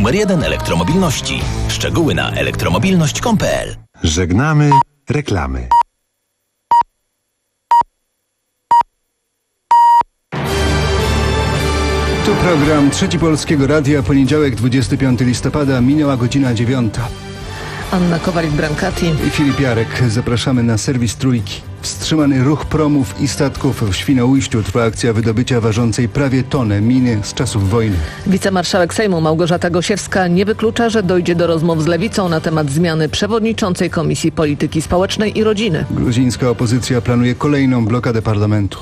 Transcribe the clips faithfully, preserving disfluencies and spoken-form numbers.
numer jeden elektromobilności. Szczegóły na elektromobilność kropka com kropka p l. Żegnamy reklamy. Tu program Trzeci Polskiego Radia, poniedziałek dwudziestego piątego listopada, minęła godzina dziewiąta. Anna Kowalik-Brankati i Filip Jarek. Zapraszamy na serwis Trójki. Wstrzymany ruch promów i statków w Świnoujściu. Trwa akcja wydobycia ważącej prawie tonę miny z czasów wojny. Wicemarszałek Sejmu Małgorzata Gosiewska nie wyklucza, że dojdzie do rozmów z Lewicą na temat zmiany przewodniczącej Komisji Polityki Społecznej i Rodziny. Gruzińska opozycja planuje kolejną blokadę parlamentu.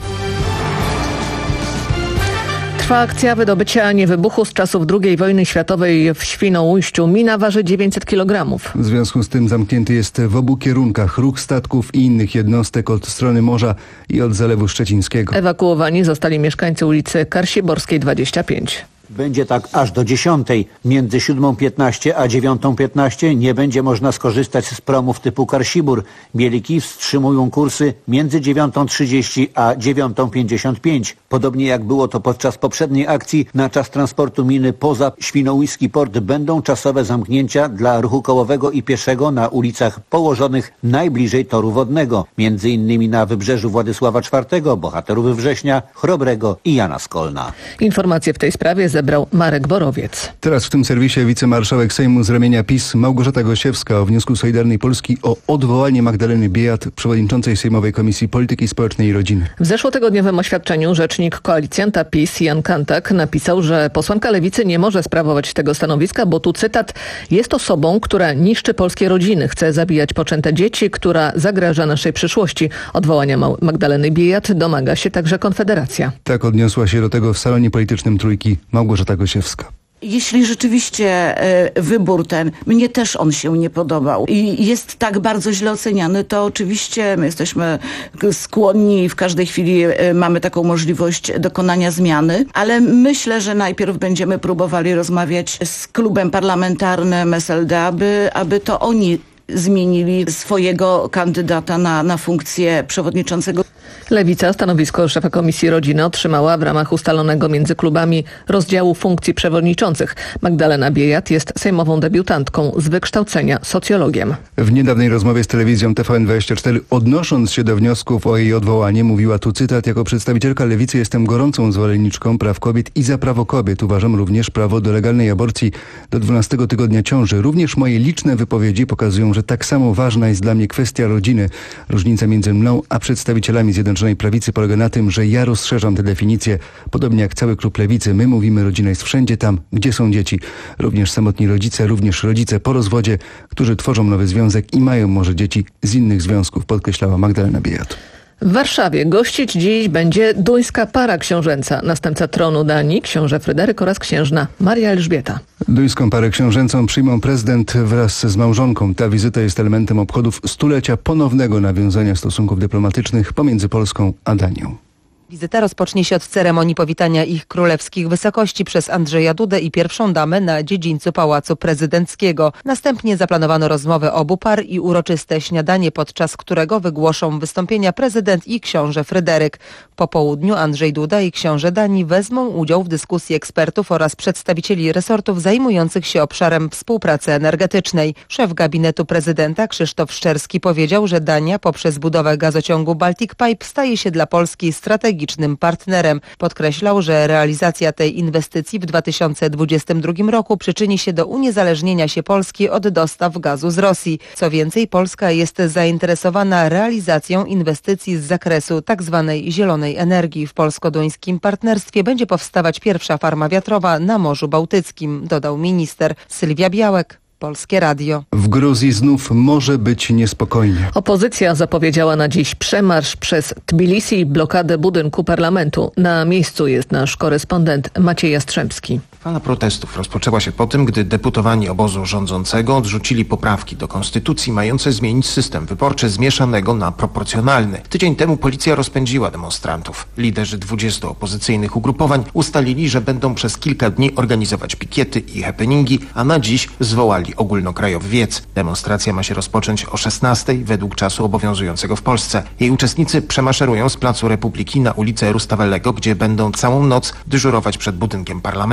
Trwa akcja wydobycia niewybuchu z czasów drugiej wojny światowej w Świnoujściu. Mina waży dziewięćset kilogramów. W związku z tym zamknięty jest w obu kierunkach ruch statków i innych jednostek od strony morza i od Zalewu Szczecińskiego. Ewakuowani zostali mieszkańcy ulicy Karsiborskiej dwadzieścia pięć. Będzie tak aż do dziesiątej. Między siódmą piętnaście a dziewiątą piętnaście nie będzie można skorzystać z promów typu Karsibur. Mieliki wstrzymują kursy między dziewiątą trzydzieści a dziewiątą pięćdziesiąt pięć. Podobnie jak było to podczas poprzedniej akcji, na czas transportu miny poza Świnoujski port będą czasowe zamknięcia dla ruchu kołowego i pieszego na ulicach położonych najbliżej toru wodnego. Między innymi na wybrzeżu Władysława czwartego, Bohaterów Września, Chrobrego i Jana Skolna. Informacje w tej sprawie zebrał Marek Borowiec. Teraz w tym serwisie wicemarszałek Sejmu z ramienia PiS Małgorzata Gosiewska o wniosku Solidarnej Polski o odwołanie Magdaleny Biejat, przewodniczącej Sejmowej Komisji Polityki Społecznej i Rodziny. W zeszłotygodniowym oświadczeniu rzecznik koalicjanta PiS Jan Kantak napisał, że posłanka Lewicy nie może sprawować tego stanowiska, bo tu cytat: jest osobą, która niszczy polskie rodziny, chce zabijać poczęte dzieci, która zagraża naszej przyszłości. Odwołania Magdaleny Biejat domaga się także Konfederacja. Tak odniosła się do tego w salonie politycznym Trójki Małgorzata Gosiewska. Jeśli rzeczywiście y, wybór ten, mnie też on się nie podobał i jest tak bardzo źle oceniany, to oczywiście my jesteśmy skłonni i w każdej chwili y, mamy taką możliwość dokonania zmiany, ale myślę, że najpierw będziemy próbowali rozmawiać z klubem parlamentarnym S L D, aby, aby to oni zmienili swojego kandydata na, na funkcję przewodniczącego. Lewica stanowisko szefa Komisji Rodziny otrzymała w ramach ustalonego między klubami rozdziału funkcji przewodniczących. Magdalena Biejat jest sejmową debiutantką, z wykształcenia socjologiem. W niedawnej rozmowie z telewizją T V N dwadzieścia cztery, odnosząc się do wniosków o jej odwołanie, mówiła tu cytat: jako przedstawicielka Lewicy jestem gorącą zwolenniczką praw kobiet i za prawo kobiet uważam również prawo do legalnej aborcji do dwunastego tygodnia ciąży. Również moje liczne wypowiedzi pokazują, że tak samo ważna jest dla mnie kwestia rodziny. Różnica między mną a przedstawicielami Zjednoczonej Prawicy polega na tym, że ja rozszerzam tę definicję. Podobnie jak cały klub Lewicy, my mówimy, rodzina jest wszędzie tam, gdzie są dzieci. Również samotni rodzice, również rodzice po rozwodzie, którzy tworzą nowy związek i mają może dzieci z innych związków, podkreślała Magdalena Biejat. W Warszawie gościć dziś będzie duńska para książęca. Następca tronu Danii, książę Fryderyk oraz księżna Maria Elżbieta. Duńską parę książęcą przyjmą prezydent wraz z małżonką. Ta wizyta jest elementem obchodów stulecia ponownego nawiązania stosunków dyplomatycznych pomiędzy Polską a Danią. Wizyta rozpocznie się od ceremonii powitania ich królewskich wysokości przez Andrzeja Dudę i pierwszą damę na dziedzińcu Pałacu Prezydenckiego. Następnie zaplanowano rozmowę obu par i uroczyste śniadanie, podczas którego wygłoszą wystąpienia prezydent i książę Fryderyk. Po południu Andrzej Duda i książę Danii wezmą udział w dyskusji ekspertów oraz przedstawicieli resortów zajmujących się obszarem współpracy energetycznej. Szef gabinetu prezydenta Krzysztof Szczerski powiedział, że Dania poprzez budowę gazociągu Baltic Pipe staje się dla Polski strategicznym partnerem. Podkreślał, że realizacja tej inwestycji w dwa tysiące dwudziestym drugim roku przyczyni się do uniezależnienia się Polski od dostaw gazu z Rosji. Co więcej, Polska jest zainteresowana realizacją inwestycji z zakresu tzw. zielonej energii. W polsko-duńskim partnerstwie będzie powstawać pierwsza farma wiatrowa na Morzu Bałtyckim, dodał minister. Sylwia Białek, Polskie Radio. W Gruzji znów może być niespokojnie. Opozycja zapowiedziała na dziś przemarsz przez Tbilisi i blokadę budynku parlamentu. Na miejscu jest nasz korespondent Maciej Jastrzębski. Fala protestów rozpoczęła się po tym, gdy deputowani obozu rządzącego odrzucili poprawki do konstytucji mające zmienić system wyborczy z mieszanego na proporcjonalny. Tydzień temu policja rozpędziła demonstrantów. Liderzy dwudziestu opozycyjnych ugrupowań ustalili, że będą przez kilka dni organizować pikiety i happeningi, a na dziś zwołali ogólnokrajowy wiec. Demonstracja ma się rozpocząć o szesnastej według czasu obowiązującego w Polsce. Jej uczestnicy przemaszerują z Placu Republiki na ulicę Rustavellego, gdzie będą całą noc dyżurować przed budynkiem parlamentu.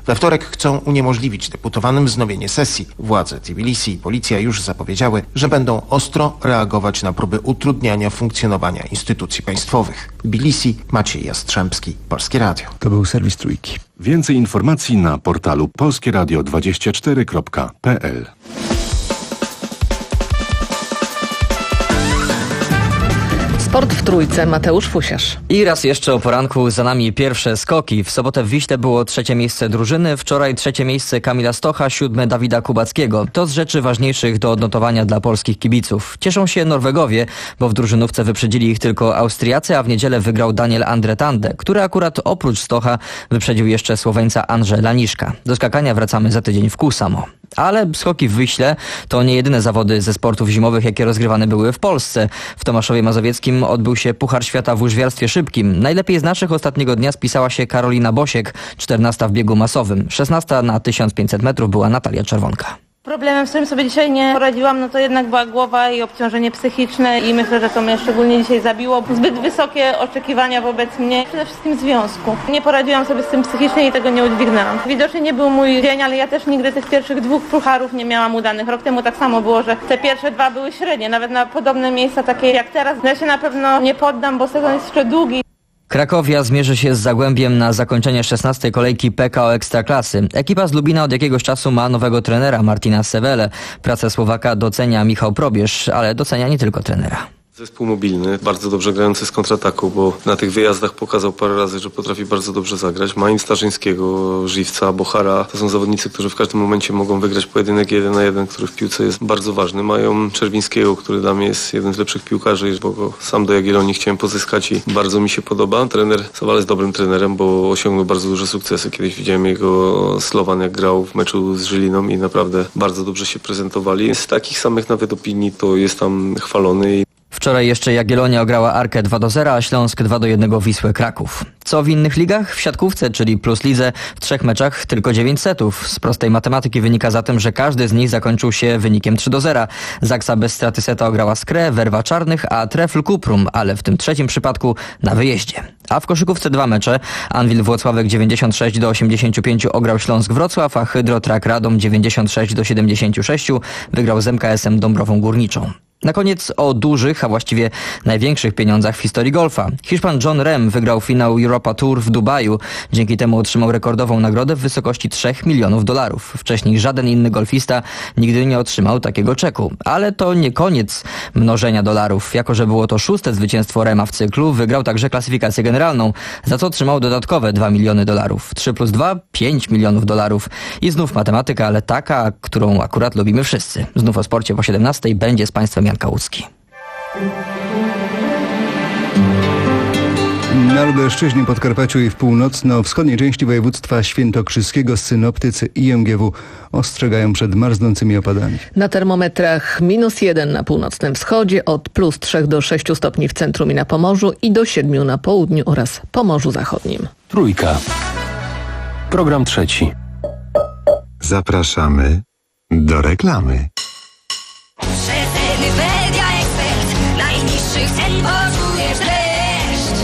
We wtorek chcą uniemożliwić deputowanym wznowienie sesji. Władze Tbilisi i policja już zapowiedziały, że będą ostro reagować na próby utrudniania funkcjonowania instytucji państwowych. Tbilisi, Maciej Jastrzębski, Polskie Radio. To był serwis Trójki. Więcej informacji na portalu polskie radio dwadzieścia cztery kropka p l. Sport w Trójce, Mateusz Fusiarz. I raz jeszcze o poranku, za nami pierwsze skoki. W sobotę w Wiśle było trzecie miejsce drużyny, wczoraj trzecie miejsce Kamila Stocha, siódme Dawida Kubackiego. To z rzeczy ważniejszych do odnotowania dla polskich kibiców. Cieszą się Norwegowie, bo w drużynówce wyprzedzili ich tylko Austriacy, a w niedzielę wygrał Daniel Andretande, który akurat oprócz Stocha wyprzedził jeszcze Słoweńca Andrzej Laniszka. Do skakania wracamy za tydzień w Kusamo. Ale skoki w Wiśle to nie jedyne zawody ze sportów zimowych, jakie rozgrywane były w Polsce. W Tomaszowie Mazowieckim odbył się Puchar Świata w łyżwiarstwie szybkim. Najlepiej z naszych ostatniego dnia spisała się Karolina Bosiek, czternasta w biegu masowym. szesnasta na tysiąc pięćset metrów była Natalia Czerwonka. Problemem, z którym sobie dzisiaj nie poradziłam, no to jednak była głowa i obciążenie psychiczne i myślę, że to mnie szczególnie dzisiaj zabiło. Zbyt wysokie oczekiwania wobec mnie, przede wszystkim związku. Nie poradziłam sobie z tym psychicznie i tego nie udźwignęłam. Widocznie nie był mój dzień, ale ja też nigdy tych pierwszych dwóch pucharów nie miałam udanych. Rok temu tak samo było, że te pierwsze dwa były średnie, nawet na podobne miejsca takie jak teraz. Ja się na pewno nie poddam, bo sezon jest jeszcze długi. Krakowia zmierzy się z Zagłębiem na zakończenie szesnastej kolejki P K O Ekstraklasy. Ekipa z Lubina od jakiegoś czasu ma nowego trenera Martina Sewele. Pracę Słowaka docenia Michał Probierz, ale docenia nie tylko trenera. Zespół mobilny, bardzo dobrze grający z kontrataku, bo na tych wyjazdach pokazał parę razy, że potrafi bardzo dobrze zagrać. Ma im Starzyńskiego, Żywca, Bochara. To są zawodnicy, którzy w każdym momencie mogą wygrać pojedynek jeden na jeden, który w piłce jest bardzo ważny. Mają Czerwińskiego, który dla mnie jest jeden z lepszych piłkarzy, bo go sam do Jagiellonii chciałem pozyskać i bardzo mi się podoba. Trener Sawala jest dobrym trenerem, bo osiągnął bardzo duże sukcesy. Kiedyś widziałem jego Slovan, jak grał w meczu z Żyliną i naprawdę bardzo dobrze się prezentowali. Z takich samych nawet opinii to jest tam chwalony. Wczoraj jeszcze Jagiellonia ograła Arkę dwa do zera, a Śląsk dwa do jednego Wisłę Kraków. Co w innych ligach? W siatkówce, czyli Plus Lidze, w trzech meczach tylko dziewięć setów. Z prostej matematyki wynika zatem, że każdy z nich zakończył się wynikiem trzy do zera. Zaksa bez straty seta ograła Skrę, Werwa Czarnych, a Trefl Kuprum, ale w tym trzecim przypadku na wyjeździe. A w koszykówce dwa mecze. Anwil Włocławek dziewięćdziesiąt sześć do osiemdziesięciu pięciu ograł Śląsk Wrocław, a Hydrotrak Radom dziewięćdziesiąt sześć do siedemdziesięciu sześciu wygrał z M K S-em Dąbrową Górniczą. Na koniec o dużych, a właściwie największych pieniądzach w historii golfa. Hiszpan John Ram wygrał finał Europa Tour w Dubaju. Dzięki temu otrzymał rekordową nagrodę w wysokości trzech milionów dolarów. Wcześniej żaden inny golfista nigdy nie otrzymał takiego czeku. Ale to nie koniec mnożenia dolarów. Jako że było to szóste zwycięstwo Rama w cyklu, wygrał także klasyfikację generalną, za co otrzymał dodatkowe dwa miliony dolarów. trzy plus dwa, pięć milionów dolarów. I znów matematyka, ale taka, którą akurat lubimy wszyscy. Znów o sporcie po siedemnastej będzie z Państwem Jan Kałucki. Na Lubelszczyźnie, Podkarpaciu i w północno-wschodniej części województwa świętokrzyskiego synoptycy I M G W ostrzegają przed marznącymi opadami. Na termometrach minus jeden na północnym wschodzie, od plus trzech do sześciu stopni w centrum i na Pomorzu i do siedmiu na południu oraz Pomorzu Zachodnim. Trójka. Program trzeci. Zapraszamy do reklamy. Media Expert. Najniższych cen poczujesz dreszcz.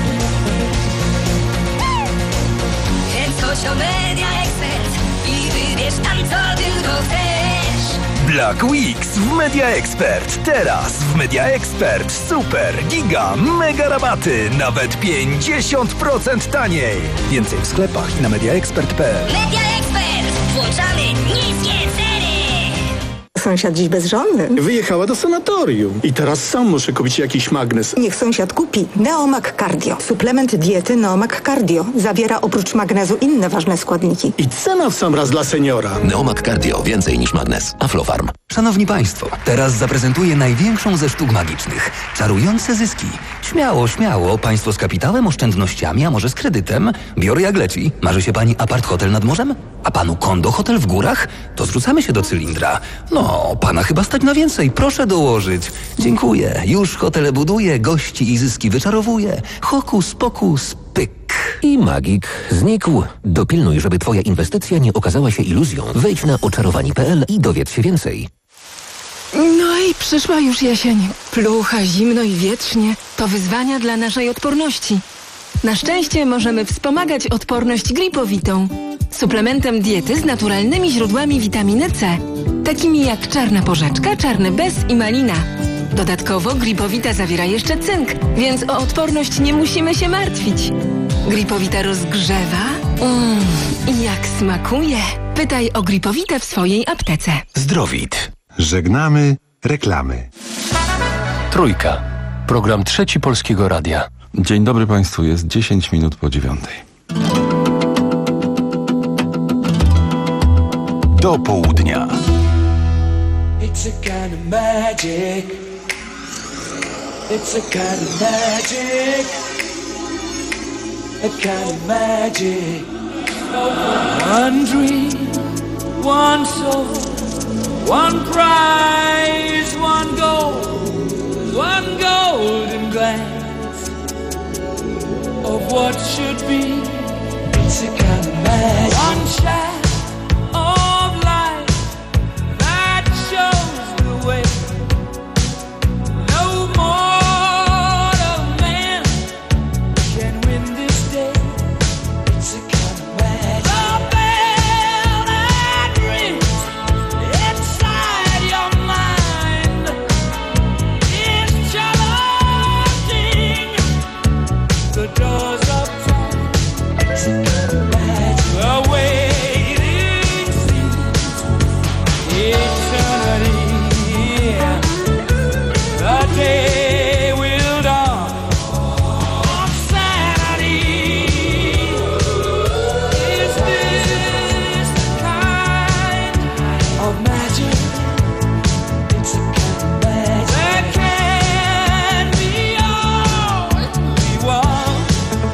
Więc chodź do Media Expert i wybierz tam, co tylko chcesz. Black Weeks w Media Expert. Teraz w Media Expert super, giga, mega rabaty. Nawet pięćdziesiąt procent taniej. Więcej w sklepach i na mediaexpert kropka p l. Media Expert. Włączamy niskie ceny. Sąsiad dziś bez żony. Wyjechała do sanatorium i teraz sam muszę kupić jakiś magnes. Niech sąsiad kupi Neomag Cardio. Suplement diety Neomag Cardio. Zawiera oprócz magnezu inne ważne składniki. I cena w sam raz dla seniora. Neomag Cardio. Więcej niż magnes. Aflofarm. Szanowni Państwo, teraz zaprezentuję największą ze sztuk magicznych. Czarujące zyski. Śmiało, śmiało. Państwo z kapitałem, oszczędnościami, a może z kredytem. Biorę jak leci. Marzy się Pani apart hotel nad morzem? A Panu kondo hotel w górach? To zrzucamy się do cylindra. No, Pana chyba stać na więcej. Proszę dołożyć. Dziękuję. Już hotele buduję, gości i zyski wyczarowuję. Hokus pokus, pyk. I magik znikł. Dopilnuj, żeby Twoja inwestycja nie okazała się iluzją. Wejdź na oczarowani kropka p l i dowiedz się więcej. No i przyszła już jesień. Plucha, zimno i wietrznie. To wyzwania dla naszej odporności. Na szczęście możemy wspomagać odporność gripowitą. Suplementem diety z naturalnymi źródłami witaminy C, takimi jak czarna porzeczka, czarny bez i malina. Dodatkowo gripowita zawiera jeszcze cynk, więc o odporność nie musimy się martwić. Gripowita rozgrzewa. Mmm, jak smakuje. Pytaj o gripowitę w swojej aptece. Zdrowit. Żegnamy reklamy. Trójka. Program Trzeci Polskiego Radia. Dzień dobry Państwu, jest dziesięć minut po dziewiątej. Do południa. It's a kind of magic. It's a kind of magic. A kind of magic. One dream, one soul, one prize, one goal, one golden glance of what should be. It's a kind of magic. One shot of light that shows the way. No mortal man can win this day. It's a kind of magic. The bell that rings inside your mind is challenging the doors of time. It's a kind of magic. The waiting seems eternity. The day will dawn on sanity. Is this the kind of magic? It's a kind of magic that can be all we want.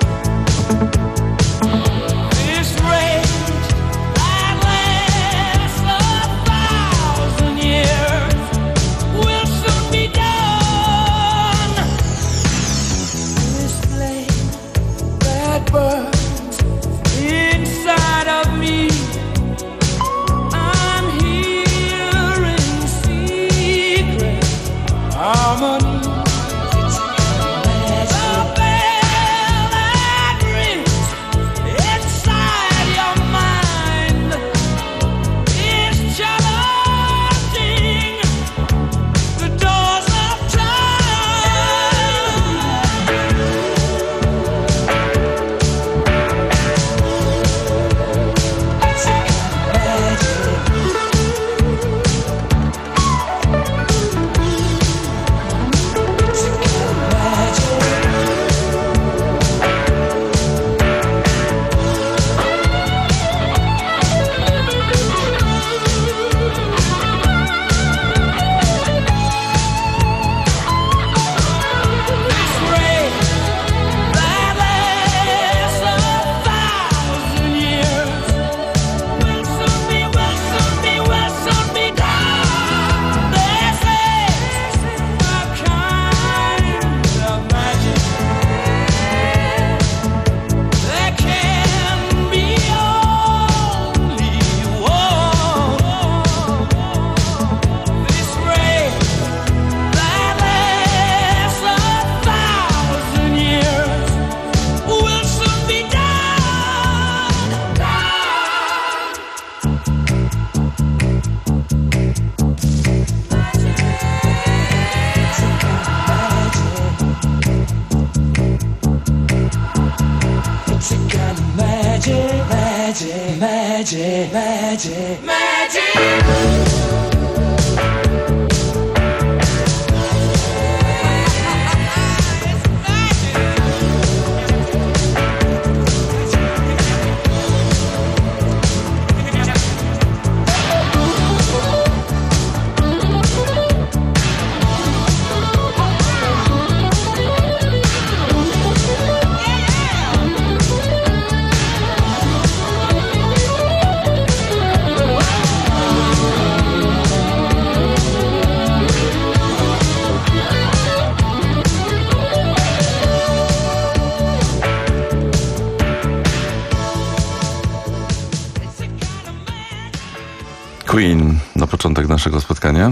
This rage that lasts a thousand years will soon be done. This flame that burns inside of me, I'm hearing secret harmony. The bell that rings inside your mind is challenging the doors of time. It's a kind of magic. It's a kind of magic. This rain that lasts a thousand years will soon be, will soon be, will soon be done. This is a kind of magic that can be only one. This rain that lasts a thousand years will soon be done. It's a kind of magic, magic, magic, magic, magic. Queen na początek naszego spotkania.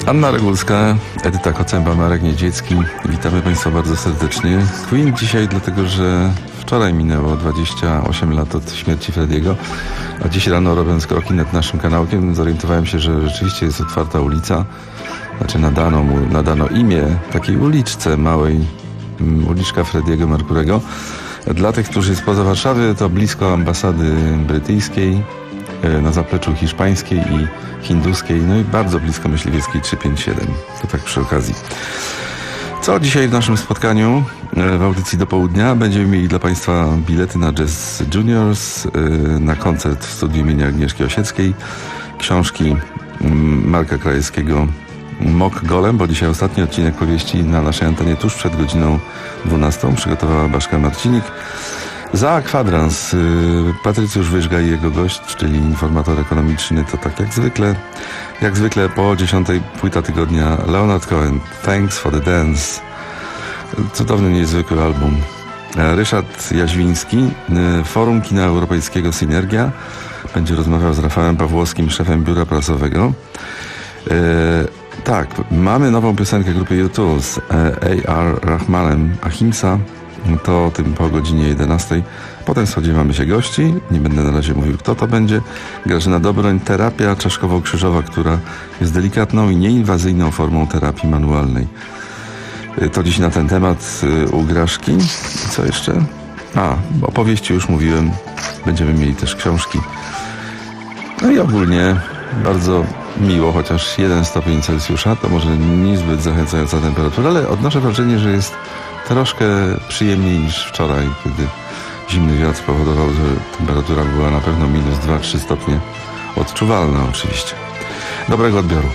Anna Regulska, Edyta Kocęba, Marek Niedziecki. Witamy Państwa bardzo serdecznie. Queen dzisiaj dlatego, że wczoraj minęło dwadzieścia osiem lat od śmierci Frediego, a dziś rano, robiąc kroki nad naszym kanałkiem, zorientowałem się, że rzeczywiście jest otwarta ulica. Znaczy nadano mu, nadano imię takiej uliczce małej, uliczka Frediego Mercurego. Dla tych, którzy spoza Warszawy, to blisko ambasady brytyjskiej, na zapleczu hiszpańskiej i hinduskiej, no i bardzo blisko myśliwieckiej trzysta pięćdziesiąt siedem. To tak przy okazji. Co dzisiaj w naszym spotkaniu w audycji do południa? Będziemy mieli dla Państwa bilety na Jazz Juniors, na koncert w studiu imienia Agnieszki Osieckiej, książki Marka Krajewskiego Mok Golem, bo dzisiaj ostatni odcinek powieści na naszej antenie tuż przed godziną dwunastą przygotowała Baszka Marcinik. Za kwadrans Patrycjusz Wyżga i jego gość, czyli informator ekonomiczny, to tak jak zwykle, jak zwykle po dziesiątej płyta tygodnia Leonard Cohen, Thanks for the Dance. Cudowny, niezwykły album. Ryszard Jaźwiński, Forum Kina Europejskiego Synergia, będzie rozmawiał z Rafałem Pawłowskim, szefem biura prasowego. E, tak, mamy nową piosenkę grupy U dwa z A R Rahmanem, Ahimsa. To o tym po godzinie jedenastej. Potem spodziewamy się gości. Nie będę na razie mówił, kto to będzie. Grażyna Dobroń, terapia czaszkowo-krzyżowa, która jest delikatną i nieinwazyjną formą terapii manualnej. To dziś na ten temat u Graszki. Co jeszcze? A, opowieści już mówiłem. Będziemy mieli też książki. No i ogólnie bardzo miło, chociaż jeden stopień Celsjusza, to może niezbyt zachęcająca temperatura, ale odnoszę wrażenie, że jest troszkę przyjemniej niż wczoraj, kiedy zimny wiatr spowodował, że temperatura była na pewno minus dwa trzy stopnie. Odczuwalna oczywiście. Dobrego odbioru.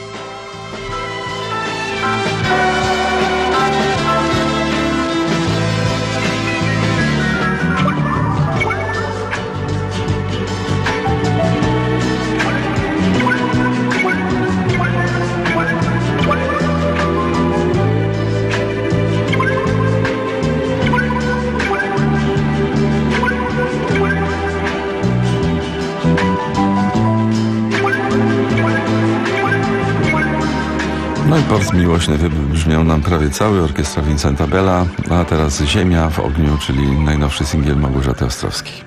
No i port miłośny wybrzmiał nam prawie cały, orkiestra Vincenta Bella, a teraz Ziemia w ogniu, czyli najnowszy singiel Małgorzaty Ostrowskiej.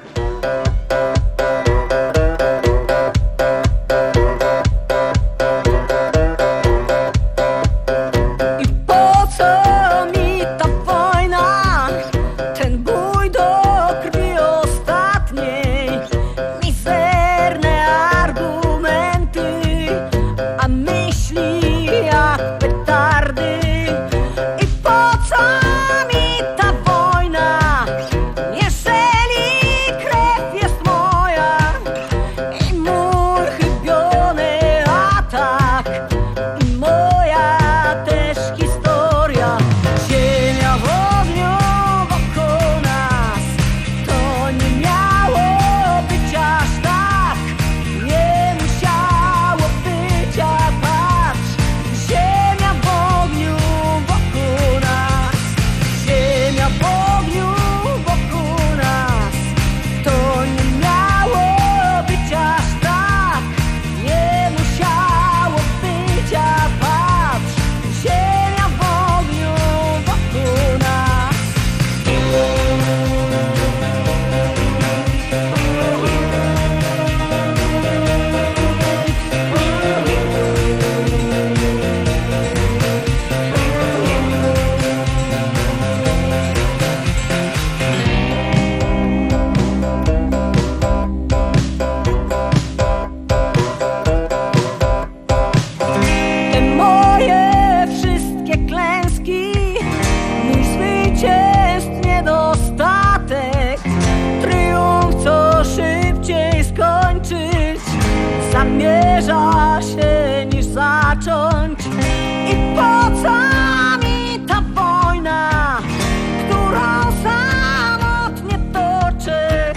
Zamierza się niż zacząć. I po co mi ta wojna, którą samotnie toczę,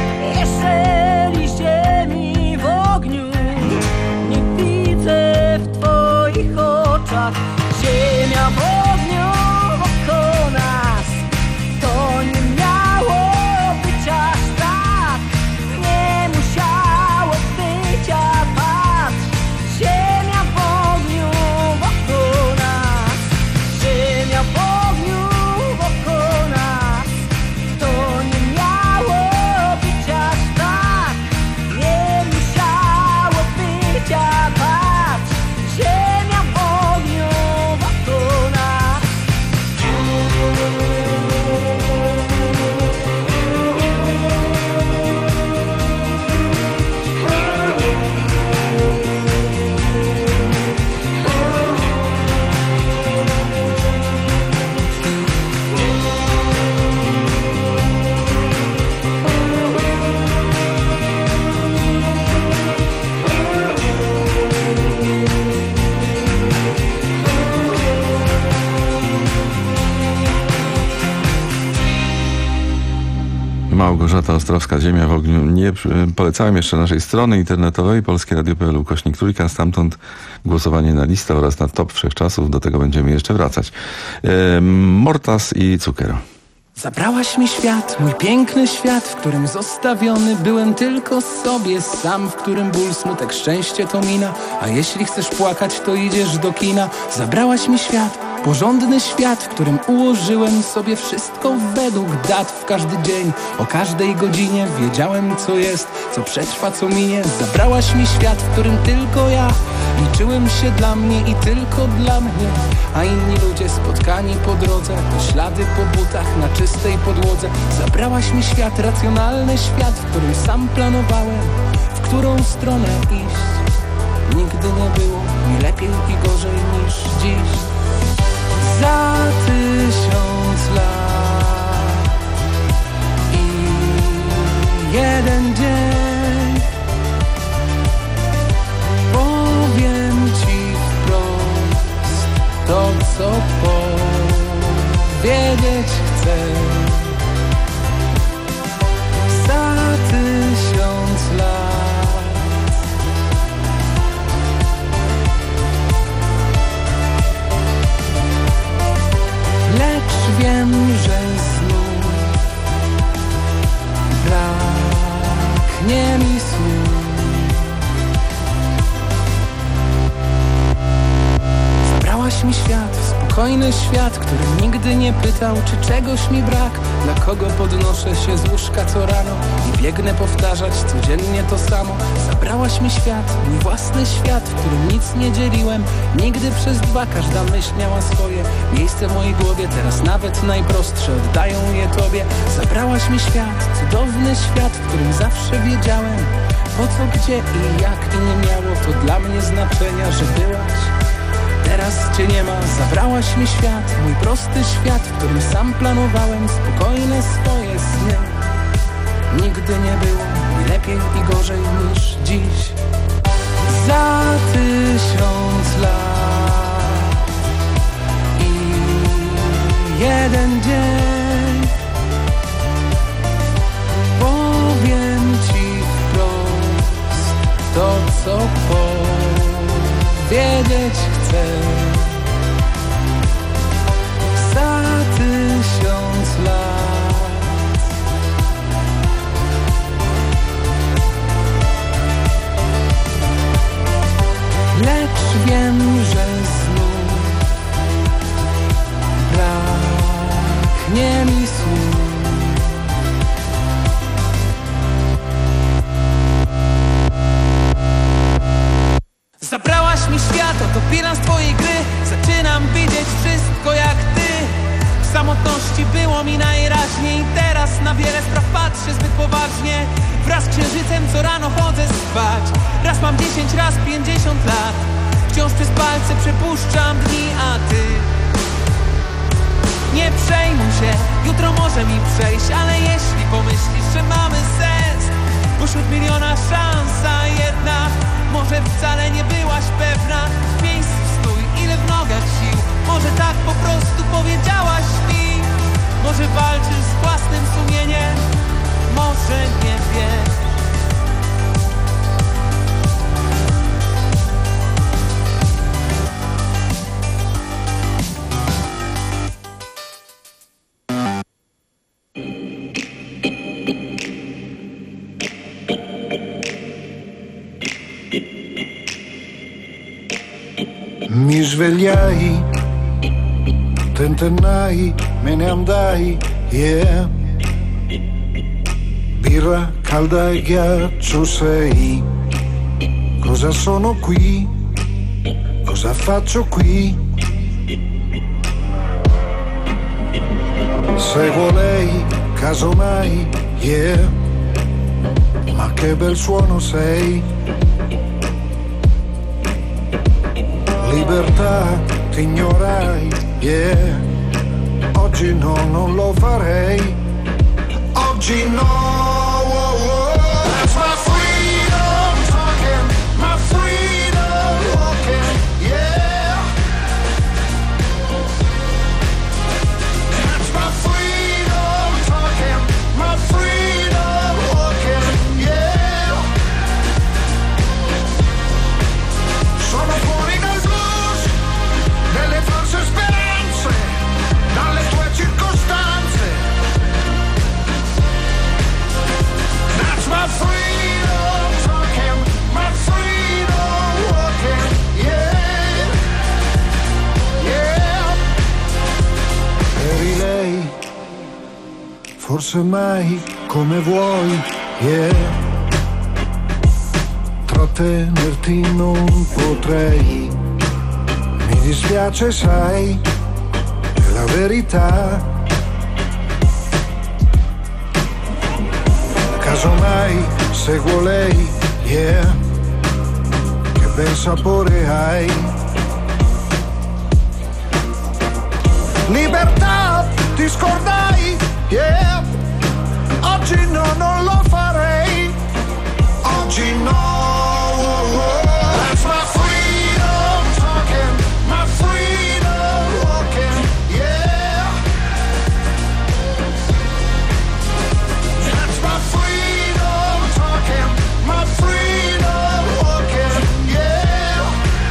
jeżeli ziemi w ogniu nie widzę w twoich oczach. Ziemia w ogniu wokół nas, to nie miało być aż tak, nie musiało być, a patrz, ziemia w ogniu Małgorzata Ostrowska, Ziemia w ogniu. Nie polecałem jeszcze naszej strony internetowej polskieradio kropka p l ukośnik trójka, stamtąd głosowanie na listę oraz na top wszechczasów. Do tego będziemy jeszcze wracać. E, Mortas i Cukier. Zabrałaś mi świat, mój piękny świat, w którym zostawiony byłem tylko sobie sam, w którym ból, smutek, szczęście to mina, a jeśli chcesz płakać, to idziesz do kina. Zabrałaś mi świat, porządny świat, w którym ułożyłem sobie wszystko według dat. W każdy dzień, o każdej godzinie wiedziałem, co jest, co przetrwa, co minie. Zabrałaś mi świat, w którym tylko ja liczyłem się dla mnie i tylko dla mnie, a inni ludzie spotkani po drodze to ślady po butach na czystej podłodze. Zabrałaś mi świat, racjonalny świat, w którym sam planowałem, w którą stronę iść. Nigdy nie było mi lepiej i gorzej niż dziś. Za tysiąc lat i jeden dzień powiem ci wprost to, co powiedzieć chcę. Za tysiąc lat lecz wiem, że znów braknie mi słów. Zabrałaś mi świat, spokojny świat, który nigdy nie pytał, czy czegoś mi brak. Dla kogo podnoszę się z łóżka co rano i biegnę powtarzać codziennie to samo. Zabrałaś mi świat, mój własny świat, w którym nic nie dzieliłem. Nigdy przez dwa, każda myśl miała swoje miejsce w mojej głowie. Teraz nawet najprostsze oddają je tobie. Zabrałaś mi świat, cudowny świat, w którym zawsze wiedziałem, po co, gdzie i jak, i nie miało to dla mnie znaczenia, że byłaś. Teraz cię nie ma, zabrałaś mi świat, mój prosty świat, w którym sam planowałem spokojne swoje sny. Nigdy nie było mi lepiej i gorzej niż dziś. Za tysiąc lat i jeden dzień powiem ci wprost to, co powiedzieć chcę. Za tysiąc lat lecz wiem, że znów braknie mi słów. Zabrałaś mi świat, oto bilans twojej gry. Zaczynam widzieć wszystko jak ty. W samotności było mi najraźniej. Teraz na wiele spraw patrzę zbyt poważnie. Wraz z księżycem co rano chodzę spać. Raz mam dziesięć, raz pięćdziesiąt lat. Wciąż przez palce przepuszczam dni, a ty nie przejmuj się, jutro może mi przejść. Ale jeśli pomyślisz, że mamy sens, pośród miliona szansa jedna, może wcale nie byłaś pewna. W miejscu stój, ile w nogach sił. Może tak po prostu powiedziałaś mi. Może walczysz z własnym sumieniem, może nie wiesz. Mi svegliai, tentennai, me ne andai, yeah. Birra calda e ghiaccio sei. Cosa sono qui? Cosa faccio qui? Seguo lei, casomai, yeah. Ma che bel suono sei. Libertà, ti ignorai, yeah. Oggi no, non lo farei. Oggi no, oh, oh. That's my freedom talking, my freedom walking, yeah. That's my freedom talking, my freedom. forse mai come vuoi, yeah. Trattenerti non potrei, mi dispiace sai, è la verità. Casomai seguo lei, yeah, che bel sapore hai. Libertà, ti scordai, yeah, oggi no, non lo farei, oggi no. That's my freedom talking, my freedom walking, yeah. That's my freedom talking, my freedom walking, yeah.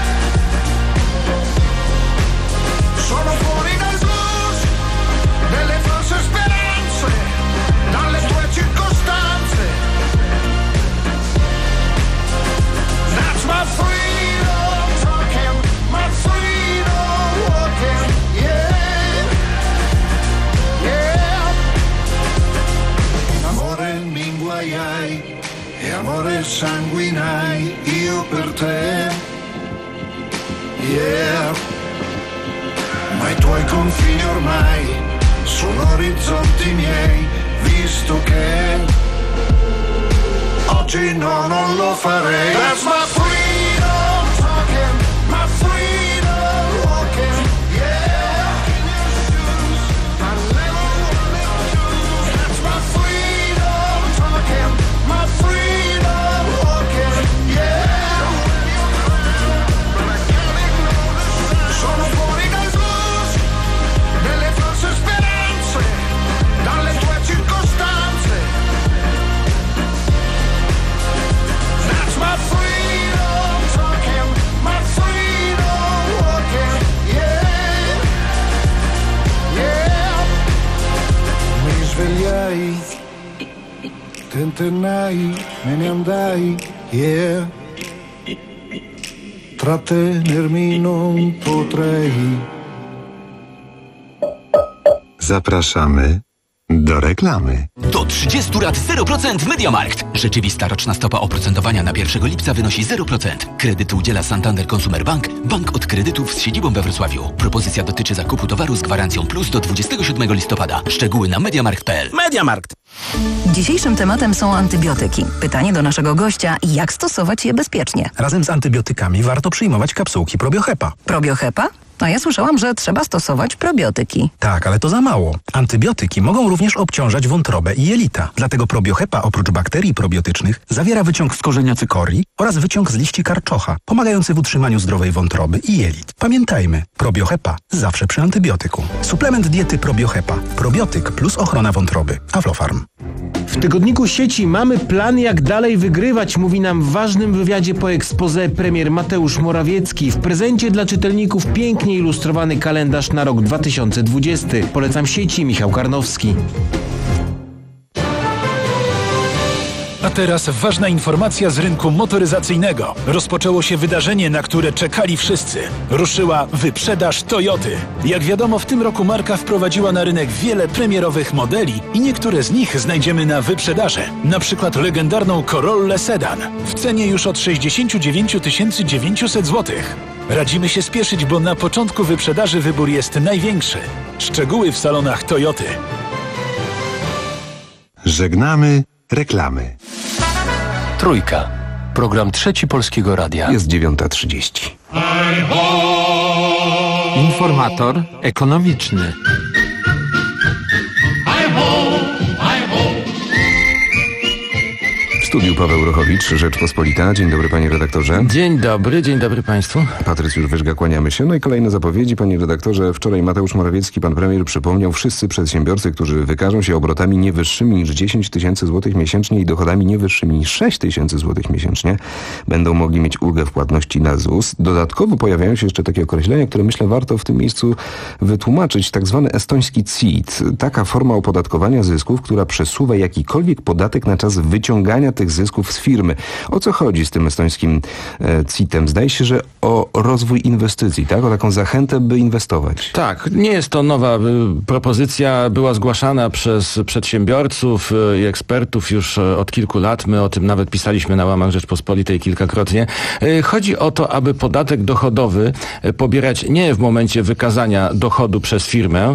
Sono fuori dal blues, delle false speranze, dalle tue circostanze. That's my freedom talking, my freedom walking, yeah, yeah. In amore mi inguaiai e amore sanguinai io per te, yeah. Ma i tuoi confini ormai sono orizzonti miei, visto che oggi no, non lo farei. That's my freedom talking, my freedom walking, yeah. That's my freedom talking, my freedom walking, yeah. Sono fuori dal blues, delle false speranze, dalle tue circostanze. That's my freedom talking, my freedom walking, yeah, yeah. Mi svegliai, tentennai, me ne andai, yeah. Trattenermi non potrei. Zapraszamy do reklamy. Do trzydziestu lat zero procent MediaMarkt. Rzeczywista roczna stopa oprocentowania na pierwszego lipca wynosi zero procent. Kredyt udziela Santander Consumer Bank, bank od kredytów z siedzibą we Wrocławiu. Propozycja dotyczy zakupu towaru z gwarancją plus do dwudziestego siódmego listopada. Szczegóły na mediamarkt kropka p l. MediaMarkt. Dzisiejszym tematem są antybiotyki. Pytanie do naszego gościa, jak stosować je bezpiecznie? Razem z antybiotykami warto przyjmować kapsułki ProbioHepa. ProbioHepa? A ja słyszałam, że trzeba stosować probiotyki. Tak, ale to za mało. Antybiotyki mogą również obciążać wątrobę i jelita. Dlatego ProbioHepa oprócz bakterii probiotycznych zawiera wyciąg z korzenia cykorii oraz wyciąg z liści karczocha, pomagający w utrzymaniu zdrowej wątroby i jelit. Pamiętajmy, ProbioHepa zawsze przy antybiotyku. Suplement diety ProbioHepa. Probiotyk plus ochrona wątroby. Aflofarm. W tygodniku sieci Mamy plan, jak dalej wygrywać, mówi nam w ważnym wywiadzie po exposé premier Mateusz Morawiecki. W prezencie dla czytelników pięknie ilustrowany kalendarz na rok dwa tysiące dwudziesty. Polecam sieci, Michał Karnowski. A teraz ważna informacja z rynku motoryzacyjnego. Rozpoczęło się wydarzenie, na które czekali wszyscy. Ruszyła wyprzedaż Toyoty. Jak wiadomo, w tym roku marka wprowadziła na rynek wiele premierowych modeli i niektóre z nich znajdziemy na wyprzedaży. Na przykład legendarną Corollę Sedan w cenie już od sześćdziesiąt dziewięć tysięcy dziewięćset złotych. Radzimy się spieszyć, bo na początku wyprzedaży wybór jest największy. Szczegóły w salonach Toyoty. Żegnamy reklamy. Trójka. Program Trzeci Polskiego Radia. Jest dziewiąta trzydzieści. Informator ekonomiczny. W studiu Paweł Rochowicz, Rzeczpospolita. Dzień dobry, panie redaktorze. Dzień dobry, dzień dobry państwu. Patrycjusz Wyżga, kłaniamy się. No i kolejne zapowiedzi, panie redaktorze. Wczoraj Mateusz Morawiecki, pan premier, przypomniał, wszyscy przedsiębiorcy, którzy wykażą się obrotami nie wyższymi niż dziesięć tysięcy złotych miesięcznie i dochodami nie wyższymi niż sześć tysięcy złotych miesięcznie, będą mogli mieć ulgę w płatności na ZUS. Dodatkowo pojawiają się jeszcze takie określenia, które myślę warto w tym miejscu wytłumaczyć. Tak zwany estoński C I T. Taka forma opodatkowania zysków, która przesuwa jakikolwiek podatek na czas wyciągania tych zysków z firmy. O co chodzi z tym estońskim e, C I T-em? Zdaje się, że o rozwój inwestycji, tak? O taką zachętę, by inwestować. Tak, nie jest to nowa y, propozycja, była zgłaszana przez przedsiębiorców y, i ekspertów już y, od kilku lat. My o tym nawet pisaliśmy na łamach Rzeczpospolitej kilkakrotnie. Y, chodzi o to, aby podatek dochodowy y, pobierać nie w momencie wykazania dochodu przez firmę,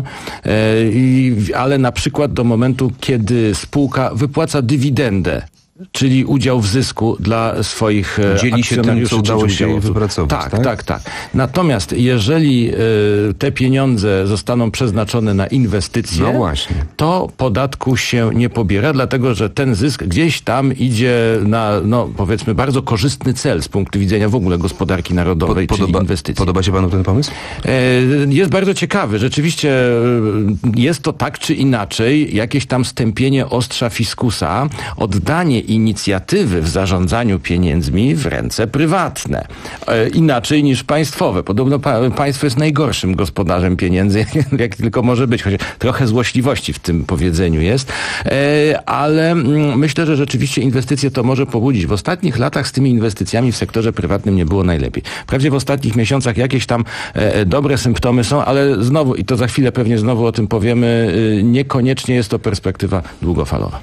y, ale na przykład do momentu, kiedy spółka wypłaca dywidendę, czyli udział w zysku dla swoich dzieli się tym, co udało się wypracować. Tak, tak, tak, tak. Natomiast jeżeli y, te pieniądze zostaną przeznaczone na inwestycje, no właśnie, to podatku się nie pobiera, dlatego że ten zysk gdzieś tam idzie na, no powiedzmy, bardzo korzystny cel z punktu widzenia w ogóle gospodarki narodowej, Pod, czyli podoba, inwestycji. Podoba się panu ten pomysł? Y, jest bardzo ciekawy. Rzeczywiście y, jest to tak czy inaczej jakieś tam stępienie ostrza fiskusa, oddanie inicjatywy w zarządzaniu pieniędzmi w ręce prywatne. E, inaczej niż państwowe. Podobno pa, państwo jest najgorszym gospodarzem pieniędzy, jak tylko może być. Choć trochę złośliwości w tym powiedzeniu jest. E, ale mm, myślę, że rzeczywiście inwestycje to może pobudzić. W ostatnich latach z tymi inwestycjami w sektorze prywatnym nie było najlepiej. Wprawdzie w ostatnich miesiącach jakieś tam e, dobre symptomy są, ale znowu, i to za chwilę pewnie znowu o tym powiemy, e, niekoniecznie jest to perspektywa długofalowa.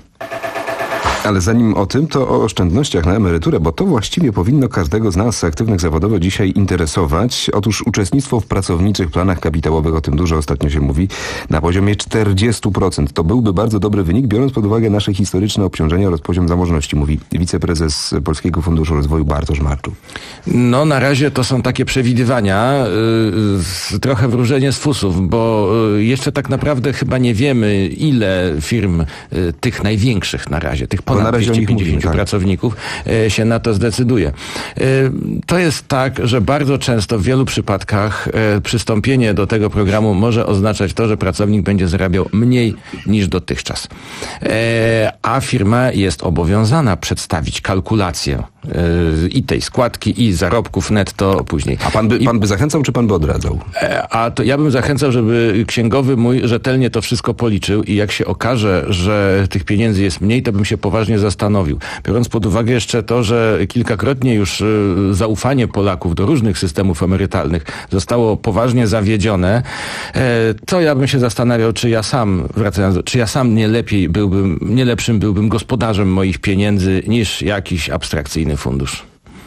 Ale zanim o tym, to o oszczędnościach na emeryturę, bo to właściwie powinno każdego z nas aktywnych zawodowo dzisiaj interesować. Otóż uczestnictwo w pracowniczych planach kapitałowych, o tym dużo ostatnio się mówi, na poziomie czterdzieści procent. To byłby bardzo dobry wynik, biorąc pod uwagę nasze historyczne obciążenia oraz poziom zamożności, mówi wiceprezes Polskiego Funduszu Rozwoju Bartosz Marczuk. No na razie to są takie przewidywania, yy, trochę wróżenie z fusów, bo yy, jeszcze tak naprawdę chyba nie wiemy, ile firm yy, tych największych na razie, tych ponad dwieście pięćdziesiąt mówimy, tak, pracowników e, się na to zdecyduje. E, to jest tak, że bardzo często w wielu przypadkach e, przystąpienie do tego programu może oznaczać to, że pracownik będzie zarabiał mniej niż dotychczas. E, a firma jest obowiązana przedstawić kalkulację e, i tej składki, i zarobków netto później. A pan by, pan by zachęcał, czy pan by odradzał? E, a to ja bym zachęcał, żeby księgowy mój rzetelnie to wszystko policzył i jak się okaże, że tych pieniędzy jest mniej, to bym się poważnie zastanowił. Biorąc pod uwagę jeszcze to, że kilkakrotnie już y, zaufanie Polaków do różnych systemów emerytalnych zostało poważnie zawiedzione, e, to ja bym się zastanawiał, czy ja sam, wracając, czy ja sam nie lepiej byłbym, nie lepszym byłbym gospodarzem moich pieniędzy niż jakiś abstrakcyjny fundusz.